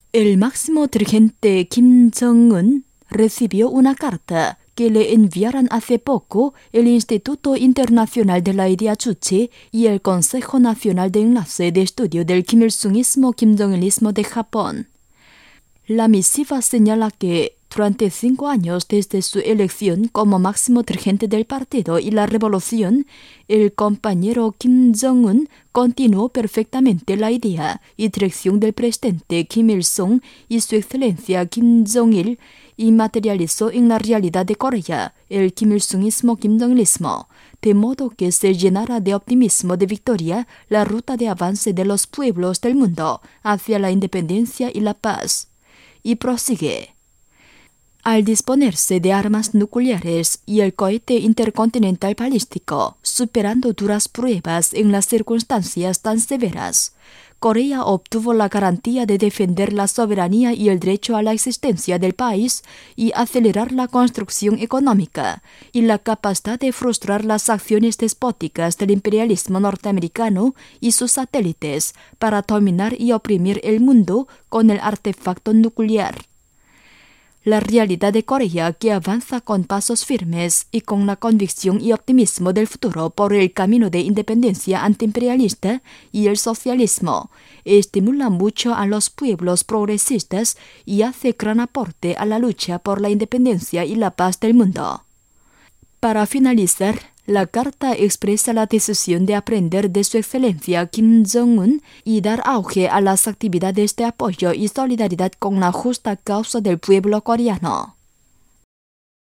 El máximo dirigente Kim Jong-un recibió una carta que le enviaron hace poco el Instituto Internacional de la Idea Juche y el Consejo Nacional de Enlace de Estudio del Kim Il-sungismo Kim Jong-ilismo de Japón. La misiva señala que durante 5 años desde su elección como máximo dirigente del partido y la revolución, el compañero Kim Jong-un continuó perfectamente la idea y dirección del presidente Kim Il-sung y su excelencia Kim Jong-il y materializó en la realidad de Corea el Kim Il-sungismo Kim Jong-ilismo, de modo que se llenara de optimismo de victoria la ruta de avance de los pueblos del mundo hacia la independencia y la paz. Y prosigue. Al disponerse de armas nucleares y el cohete intercontinental balístico, superando duras pruebas en las circunstancias tan severas, Corea obtuvo la garantía de defender la soberanía y el derecho a la existencia del país y acelerar la construcción económica y la capacidad de frustrar las acciones despóticas del imperialismo norteamericano y sus satélites para dominar y oprimir el mundo con el artefacto nuclear. La realidad de Corea, que avanza con pasos firmes y con la convicción y optimismo del futuro por el camino de independencia antiimperialista y el socialismo, estimula mucho a los pueblos progresistas y hace gran aporte a la lucha por la independencia y la paz del mundo. Para finalizar, la carta expresa la decisión de aprender de su excelencia Kim Jong-un y dar auge a las actividades de apoyo y solidaridad con la justa causa del pueblo coreano.